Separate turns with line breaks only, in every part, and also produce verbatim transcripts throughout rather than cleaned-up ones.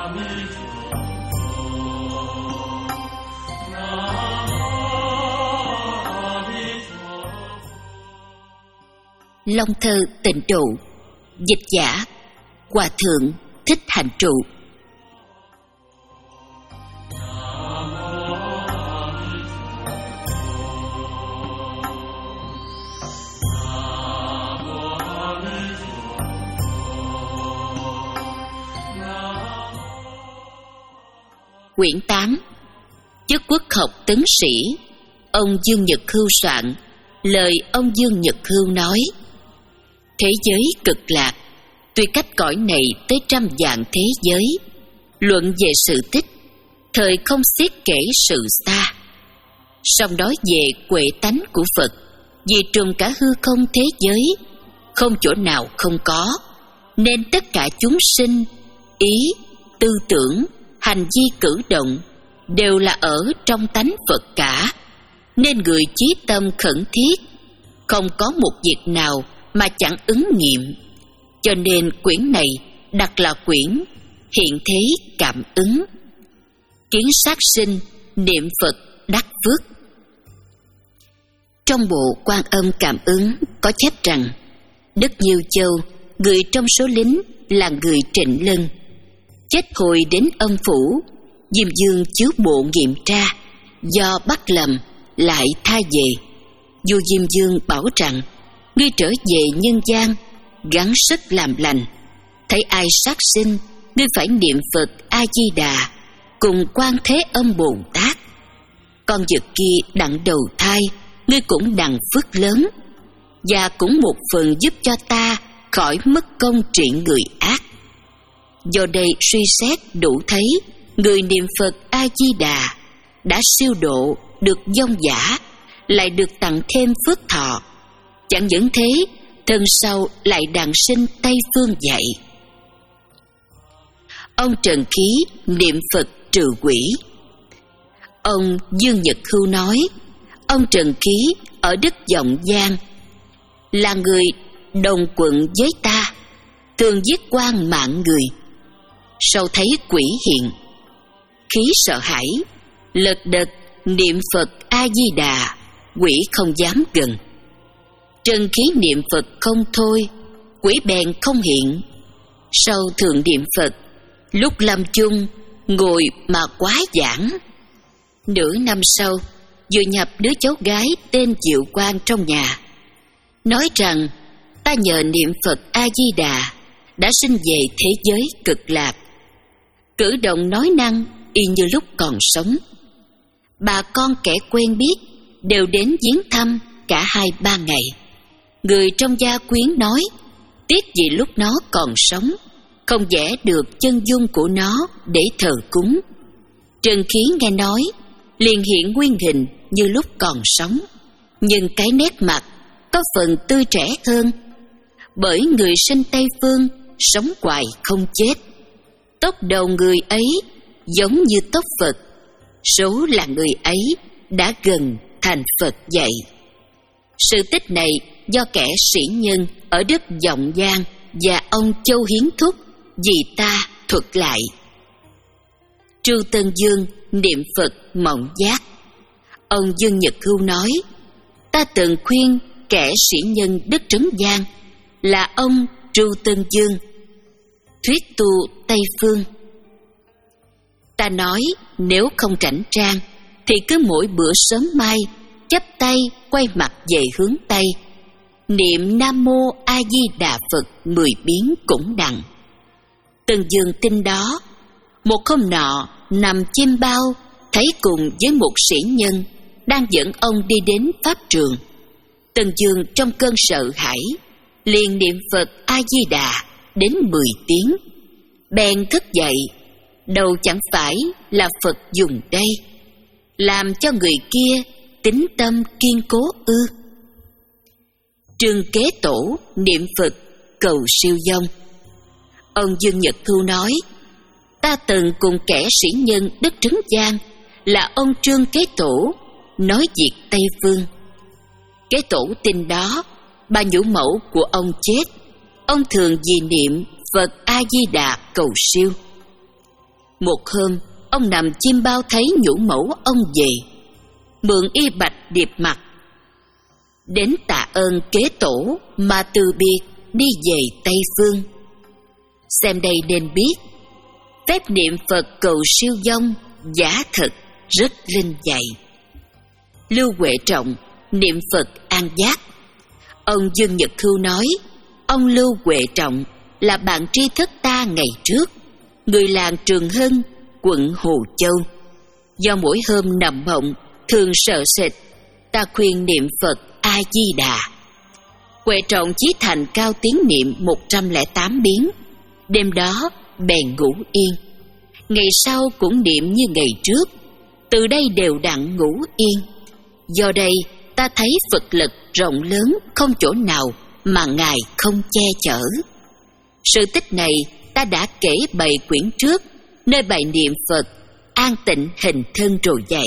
Long thơ tịnh độ. Dịch giả Hòa thượng Thích Hành Trụ. Quyển tám. Chức quốc học tấn sĩ. Ông Dương Nhật Hưu soạn. Lời ông Dương Nhật Hưu nói: thế giới cực lạc, tuy cách cõi này tới trăm vạn thế giới, luận về sự tích, thời không xiết kể sự xa. Song nói về huệ tánh của Phật, vì trùm cả hư không thế giới, không chỗ nào không có, nên tất cả chúng sinh, ý, tư tưởng, hành vi cử động đều là ở trong tánh Phật cả. Nên người chí tâm khẩn thiết, không có một việc nào mà chẳng ứng nghiệm. Cho nên quyển này đặt là quyển hiện thế cảm ứng. Kiến sát sinh, niệm Phật đắc phước. Trong bộ Quan Âm cảm ứng có chép rằng Đức Nhiêu Châu, người trong số lính là người Trịnh Lân, chết hồi đến âm phủ. Diêm Dương chiếu bộ nghiệm tra, do bắt lầm lại tha về. Vua Diêm Dương bảo rằng ngươi trở về nhân gian, gắng sức làm lành. Thấy ai sát sinh, ngươi phải niệm Phật A Di Đà cùng Quan Thế Âm Bồ Tát. Con vật kia đặng đầu thai, ngươi cũng đặng phước lớn, và cũng một phần giúp cho ta khỏi mất công trị người ác. Do đây suy xét đủ thấy, người niệm Phật A Di Đà đã siêu độ được vong giả, lại được tặng thêm phước thọ. Chẳng những thế, thân sau lại đặng sinh Tây Phương dạy. Ông Trần Khí niệm Phật trừ quỷ. Ông Dương Nhật Hưu nói, ông Trần Khí ở đất Vọng Giang, là người đồng quận với ta, thường giết quan mạng người. Sau thấy quỷ hiện, khí sợ hãi, lật đật niệm Phật A Di Đà, quỷ không dám gần. Trần Khí niệm Phật không thôi, quỷ bèn không hiện. Sau thường niệm Phật, lúc lâm chung ngồi mà quá giảng. Nửa năm sau, vừa nhập đứa cháu gái tên Diệu Quang trong nhà, nói rằng ta nhờ niệm Phật A Di Đà đã sinh về thế giới cực lạc. Cử động nói năng y như lúc còn sống. Bà con kẻ quen biết đều đến viếng thăm cả hai ba ngày. Người trong gia quyến nói, tiếc vì lúc nó còn sống, không vẽ được chân dung của nó để thờ cúng. Trần Khí nghe nói, liền hiện nguyên hình như lúc còn sống, nhưng cái nét mặt có phần tươi trẻ hơn. Bởi người sinh Tây Phương sống hoài không chết. Tóc đầu người ấy giống như tóc Phật, số là người ấy đã gần thành Phật vậy. Sự tích này do kẻ sĩ nhân ở đất Vọng Giang và ông Châu Hiến Thúc vì ta thuật lại. Trư Tân Dương niệm Phật mộng giác. Ông Dương Nhật Hưu nói, ta từng khuyên kẻ sĩ nhân đất Trấn Giang là ông Trư Tân Dương thuyết tu Tây Phương. Ta nói nếu không rảnh trang thì cứ mỗi bữa sớm mai chắp tay quay mặt về hướng Tây, niệm Nam Mô A Di Đà Phật mười biến cũng đặng. Tân Dương tin đó. Một hôm nọ nằm chim bao, thấy cùng với một sĩ nhân đang dẫn ông đi đến pháp trường. Tân Dương trong cơn sợ hãi liền niệm Phật A Di Đà đến mười tiếng. Bèn thức dậy, đầu chẳng phải là Phật dùng đây, làm cho người kia tín tâm kiên cố ư? Trương Kế Tổ niệm Phật cầu siêu vong. Ông Dương Nhật Hưu nói, ta từng cùng kẻ sĩ nhân đất Trấn Giang là ông Trương Kế Tổ nói việc Tây Phương. Kế Tổ tin đó. Bà nhũ mẫu của ông chết, ông thường vì niệm Phật A Di Đà cầu siêu. Một hôm, ông nằm chim bao thấy nhũ mẫu ông về, mượn y bạch điệp mặt, đến tạ ơn kế tổ mà từ biệt đi về Tây Phương. Xem đây nên biết, phép niệm Phật cầu siêu vong giả thật rất linh dạy. Lưu Huệ Trọng niệm Phật an giác. Ông Dương Nhật Hưu nói, ông Lưu Huệ Trọng là bạn tri thức ta ngày trước, người làng Trường Hưng, quận Hồ Châu. Do mỗi hôm nằm mộng thường sợ sệt, ta khuyên niệm Phật A Di Đà. Huệ Trọng chí thành cao tiếng niệm một trăm lẻ tám biến. Đêm đó bèn ngủ yên. Ngày sau cũng niệm như ngày trước, từ đây đều đặn ngủ yên. Do đây ta thấy Phật lực rộng lớn, không chỗ nào mà Ngài không che chở. Sự tích này ta đã kể bày quyển trước, nơi bài niệm Phật an tịnh hình thân rồi dạy.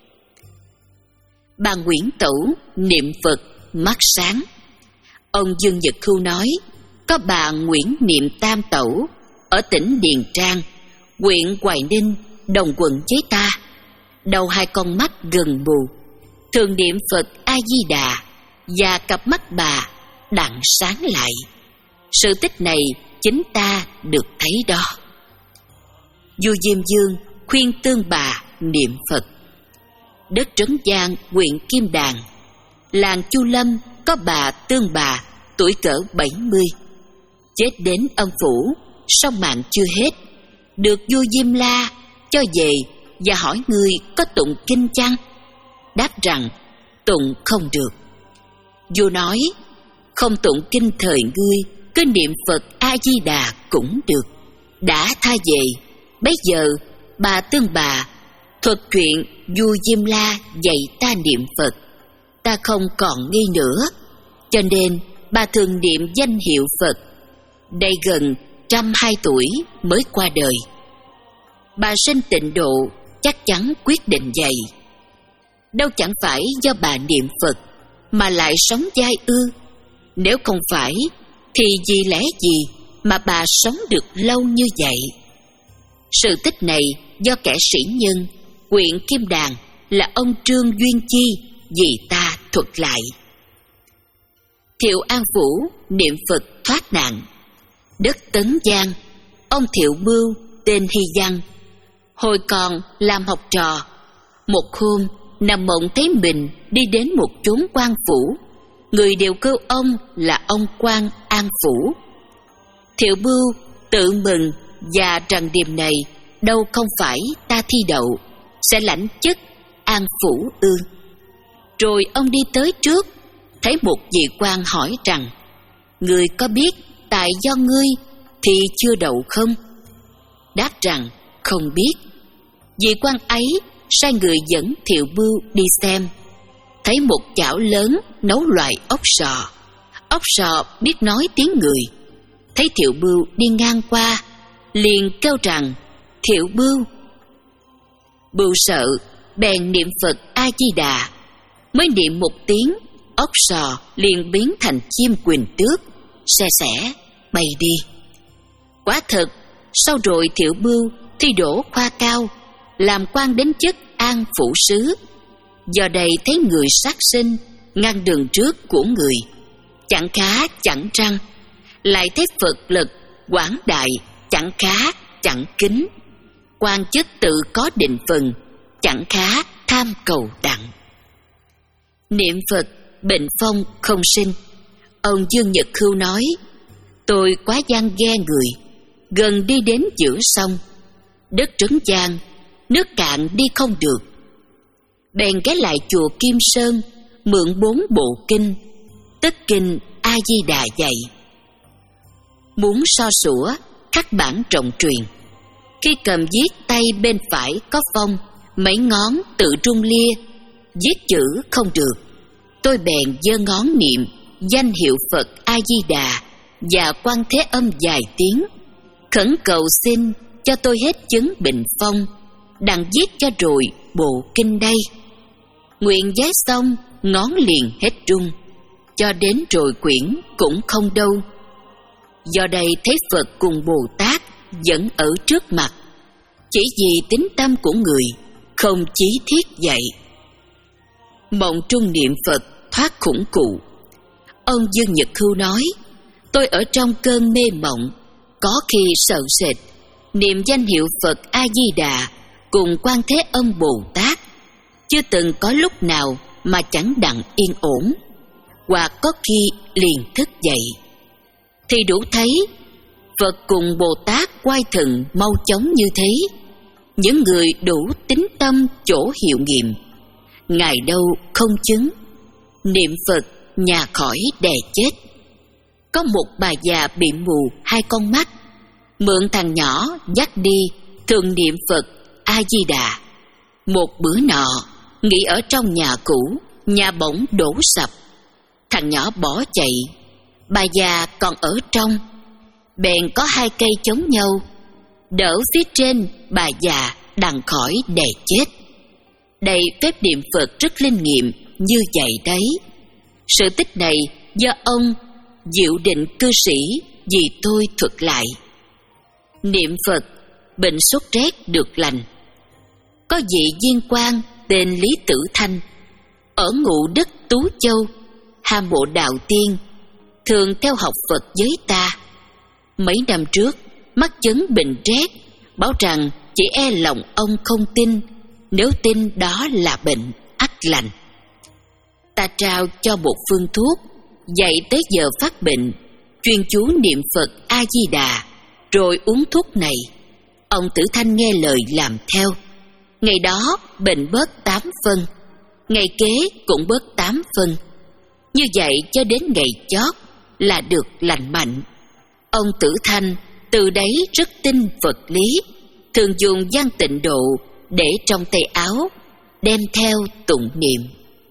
Bà Nguyễn Tẩu niệm Phật mắt sáng. Ông Dương Nhật Hưu nói, có bà Nguyễn Niệm Tam Tẩu ở tỉnh Điền Trang, huyện Hoài Ninh, đồng quận với ta. Đầu hai con mắt gần mù, thường niệm Phật A Di Đà, và cặp mắt bà đặng sáng lại. Sự tích này chính ta được thấy đó. Vua Diêm Dương khuyên tương bà niệm Phật. Đất Trấn Giang, huyện Kim Đàn, làng Chu Lâm có bà Tương Bà tuổi cỡ bảy mươi, chết đến âm phủ, song mạng chưa hết, được vua Diêm La cho về và hỏi người có tụng kinh chăng? Đáp rằng tụng không được. Vua nói, không tụng kinh thời ngươi, cứ niệm Phật A Di Đà cũng được. Đã tha về, bấy giờ bà Tương Bà thuật chuyện vua Diêm La dạy ta niệm Phật. Ta không còn nghi nữa, cho nên bà thường niệm danh hiệu Phật. Đây gần trăm hai tuổi mới qua đời. Bà sinh tịnh độ chắc chắn quyết định vậy. Đâu chẳng phải do bà niệm Phật mà lại sống dai ư? Nếu không phải thì vì lẽ gì mà bà sống được lâu như vậy? Sự tích này do kẻ sĩ nhân huyện Kim Đàn là ông Trương Duyên Chi vì ta thuật lại. Thiệu An Phủ niệm Phật thoát nạn. Đất Tấn Giang, ông Thiệu Bưu tên Hy Văn, hồi còn làm học trò, một hôm nằm mộng thấy mình đi đến một chốn quan phủ, người đều kêu ông là ông quan An Phủ. Thiệu Bưu tự mừng và rằng điềm này đâu không phải ta thi đậu sẽ lãnh chức An Phủ ư. Rồi ông đi tới trước, thấy một vị quan hỏi rằng, người có biết tại do ngươi thì chưa đậu không? Đáp rằng không biết. Vị quan ấy sai người dẫn Thiệu Bưu đi xem, thấy một chảo lớn nấu loại ốc sò. Ốc sò biết nói tiếng người. Thấy Thiệu Bưu đi ngang qua, liền kêu rằng, Thiệu Bưu. Bưu sợ, bèn niệm Phật A Di Đà. Mới niệm một tiếng, ốc sò liền biến thành chim quỳnh tước, xe sẻ bay đi. Quả thật, sau rồi Thiệu Bưu thi đỗ khoa cao, làm quan đến chức An Phủ sứ. Do đây thấy người sát sinh, ngăn đường trước của người, chẳng khá chẳng trăng. Lại thấy Phật lực quảng đại, chẳng khá chẳng kính. Quan chức tự có định phần, chẳng khá tham cầu đặng. Niệm Phật bệnh phong không sinh. Ông Dương Nhật Hưu nói, tôi quá gian ghe người, gần đi đến giữa sông, đất Trấn Giang, nước cạn đi không được. Bèn ghé lại chùa Kim Sơn, mượn bốn bộ kinh, tất kinh A Di Đà dạy. Muốn so sủa, khắc bản trọng truyền. Khi cầm viết tay bên phải có phong, mấy ngón tự rung lia, viết chữ không được. Tôi bèn giơ ngón niệm danh hiệu Phật A Di Đà và Quan Thế Âm vài tiếng, khẩn cầu xin cho tôi hết chứng bệnh phong, đặng viết cho rồi bộ kinh đây. Nguyện giấy xong, ngón liền hết rung, cho đến rồi quyển cũng không đâu. Do đây thấy Phật cùng Bồ Tát vẫn ở trước mặt. chỉ vì tính tâm của người không chí thiết vậy. Mộng trung niệm Phật thoát khủng cụ. Ông Dương Nhật Hưu nói, tôi ở trong cơn mê mộng, có khi sợ sệt, niệm danh hiệu Phật A-di-đà cùng Quan Thế Âm Bồ Tát, chưa từng có lúc nào mà chẳng đặng yên ổn, hoặc có khi liền thức dậy. Thì đủ thấy Phật cùng Bồ Tát quay thần mau chóng như thế, những người đủ tín tâm chỗ hiệu nghiệm, ngài đâu không chứng. Niệm Phật nhà khỏi đè chết. Có một bà già bị mù hai con mắt, mượn thằng nhỏ dắt đi thường niệm Phật A-di-đà. Một bữa nọ nghỉ ở trong nhà cũ, nhà bỗng đổ sập, thằng nhỏ bỏ chạy, bà già còn ở trong. Bèn có hai cây chống nhau, đỡ phía trên bà già đặng khỏi đè chết. Đây phép niệm Phật rất linh nghiệm như vậy đấy. Sự tích này do ông Diệu Định cư sĩ vì tôi thuật lại. Niệm Phật, bệnh sốt rét được lành. Có vị viên quan tên Lý Tử Thanh, ở ngụ đất Tú Châu, ham mộ đạo tiên, thường theo học Phật giới ta. Mấy năm trước mắc chứng bệnh rét, bảo rằng chỉ e lòng ông không tin, nếu tin đó là bệnh ắt lành. Ta trao cho một phương thuốc, dạy tới giờ phát bệnh, chuyên chú niệm Phật A-di-đà, rồi uống thuốc này. Ông Tử Thanh nghe lời làm theo. Ngày đó bệnh bớt tám phân, ngày kế cũng bớt tám phân. Như vậy cho đến ngày chót là được lành mạnh. Ông Tử Thanh từ đấy rất tin Phật lý, thường dùng văn tịnh độ để trong tay áo, đem theo tụng niệm.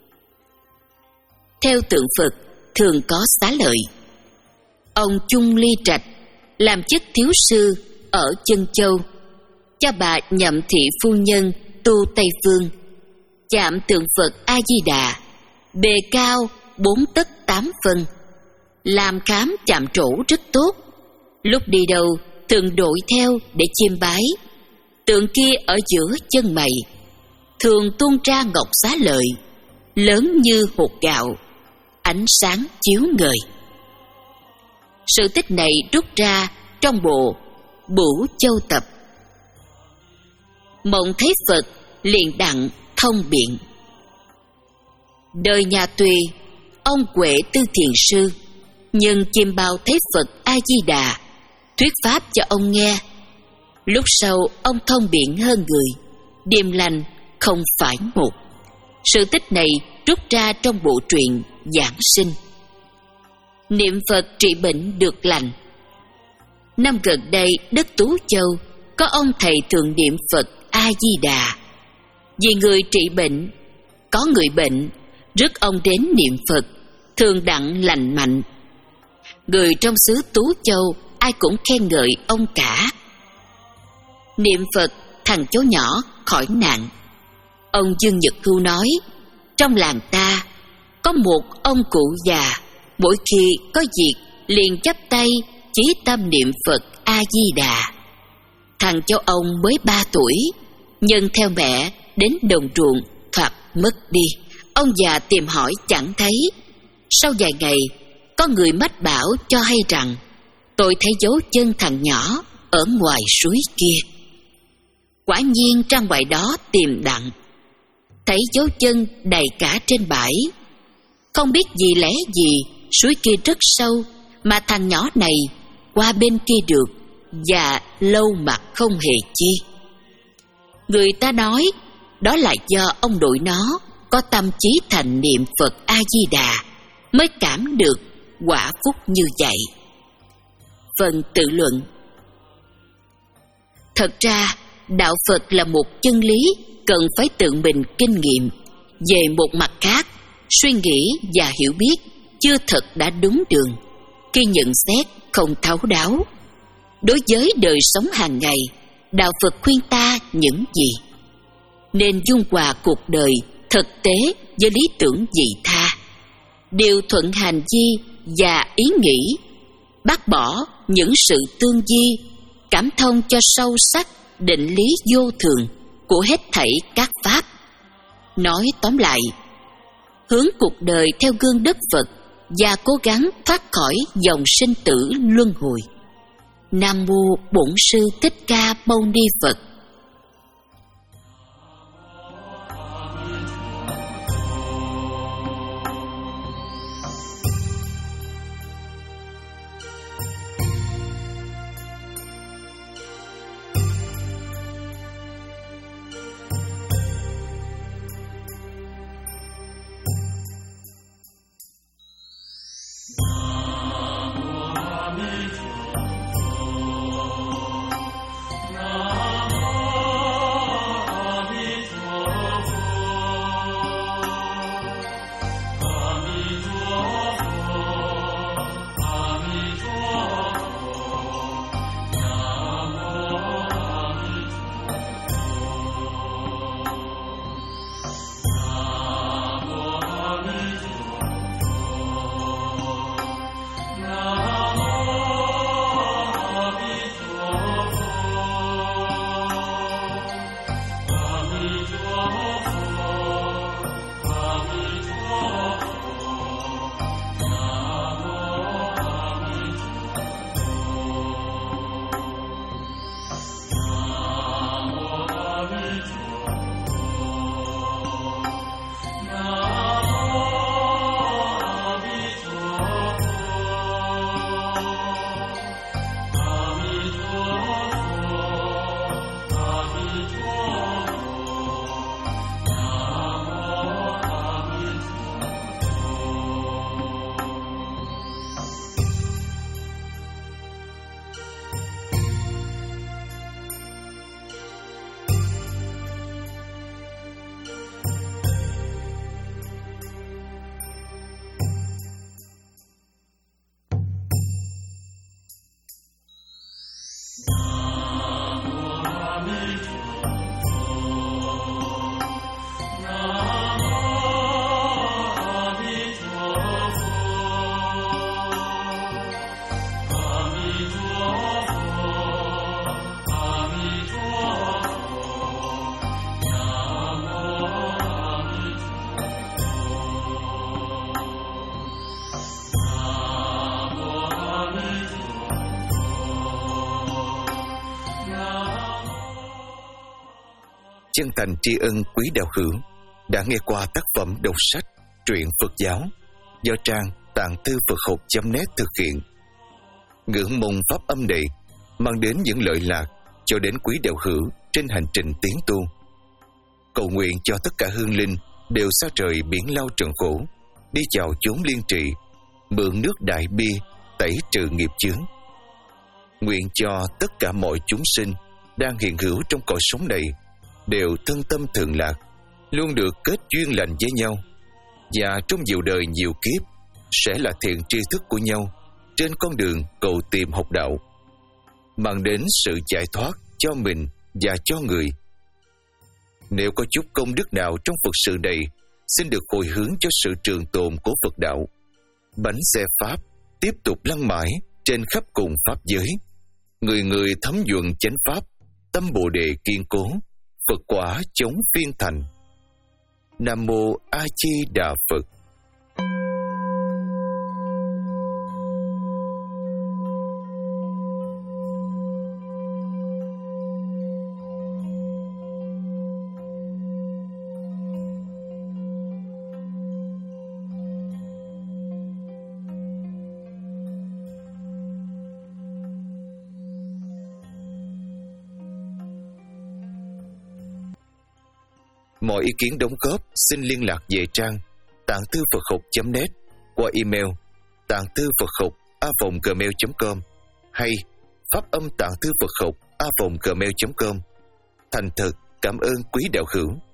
Theo tượng Phật thường có xá lợi. Ông Chung Ly Trạch làm chức thiếu sư ở Chân Châu, cho bà Nhậm Thị phu nhân tu Tây Phương. Chạm tượng Phật A-di-đà, bề cao bốn tấc tám phân, làm khám chạm trổ rất tốt. Lúc đi đâu thường đội theo để chiêm bái. Tượng kia ở giữa chân mày, thường tuôn ra ngọc xá lợi, lớn như hột gạo, ánh sáng chiếu ngời. Sự tích này rút ra trong bộ Bửu Châu Tập. Mộng thấy Phật liền đặng thông biện. Đời nhà Tùy, ông Huệ Tư Thiền Sư nhân chiêm bao thấy Phật A-di-đà, thuyết pháp cho ông nghe. Lúc sau ông thông biện hơn người, điềm lành không phải một. Sự tích này rút ra trong bộ truyện Giảng Sinh. Niệm Phật trị bệnh được lành. Năm gần đây đất Tú Châu có ông thầy thường niệm Phật A-di-đà. Vì người trị bệnh, có người bệnh rước ông đến niệm Phật, thường đặng lành mạnh. Người trong xứ Tú Châu ai cũng khen ngợi ông cả. Niệm Phật thằng cháu nhỏ khỏi nạn. Ông Dương Nhật Hưu nói, trong làng ta có một ông cụ già, mỗi khi có việc liền chắp tay chí tâm niệm Phật A-di-đà. Thằng cháu ông mới ba tuổi, nhân theo mẹ đến đồng ruộng thoạt mất đi. Ông già tìm hỏi chẳng thấy. Sau vài ngày có người mách bảo cho hay rằng tôi thấy dấu chân thằng nhỏ ở ngoài suối kia. Quả nhiên ra ngoài đó tìm đặng, thấy dấu chân đầy cả trên bãi. Không biết vì lẽ gì suối kia rất sâu, mà thằng nhỏ này qua bên kia được, và lâu mặt không hề chi. Người ta nói đó là do ông nội nó có tâm trí thành niệm Phật A-di-đà mới cảm được quả phúc như vậy. Phần tự luận. Thật ra đạo Phật là một chân lý cần phải tự mình kinh nghiệm. Về một mặt khác, suy nghĩ và hiểu biết chưa thật đã đúng đường khi nhận xét không thấu đáo. Đối với đời sống hàng ngày, đạo Phật khuyên ta những gì? Nên dung hòa cuộc đời thực tế với lý tưởng vị tha, điều thuận hành vi và ý nghĩ, bác bỏ những sự tương di, cảm thông cho sâu sắc định lý vô thường của hết thảy các pháp. Nói tóm lại, hướng cuộc đời theo gương Đức Phật và cố gắng thoát khỏi dòng sinh tử luân hồi. Nam mô Bổn Sư Thích Ca Mâu Ni Phật.
Chân thành tri ân quý đạo hữu đã nghe qua tác phẩm đọc sách truyện Phật giáo do trang tạng thư Phật học chấm net thực hiện. Ngưỡng mong pháp âm này mang đến những lợi lạc cho đến quý đạo hữu trên hành trình tiến tu. Cầu nguyện cho tất cả hương linh đều xa trời biển lao trần khổ, đi chào chốn liên trị, mượn nước đại bi tẩy trừ nghiệp chướng. Nguyện cho tất cả mọi chúng sinh đang hiện hữu trong cõi sống này đều thân tâm thường lạc, luôn được kết duyên lành với nhau, và trong nhiều đời nhiều kiếp sẽ là thiện tri thức của nhau trên con đường cầu tìm học đạo, mang đến sự giải thoát cho mình và cho người. Nếu có chút công đức nào trong Phật sự này, xin được hồi hướng cho sự trường tồn của Phật đạo. Bánh xe Pháp tiếp tục lăn mãi trên khắp cùng Pháp giới. Người người thấm nhuận chánh Pháp, tâm Bồ Đề kiên cố, Phật quả chống phiên thành. Nam Mô A Di Đà Phật. Mọi ý kiến đóng góp xin liên lạc về trang tạng thư Phật học chấm net qua email tạng thư Phật học a vòng gmail chấm com hay pháp âm tạng thư Phật học a vòng gmail chấm com. Thành thật cảm ơn quý đạo hữu.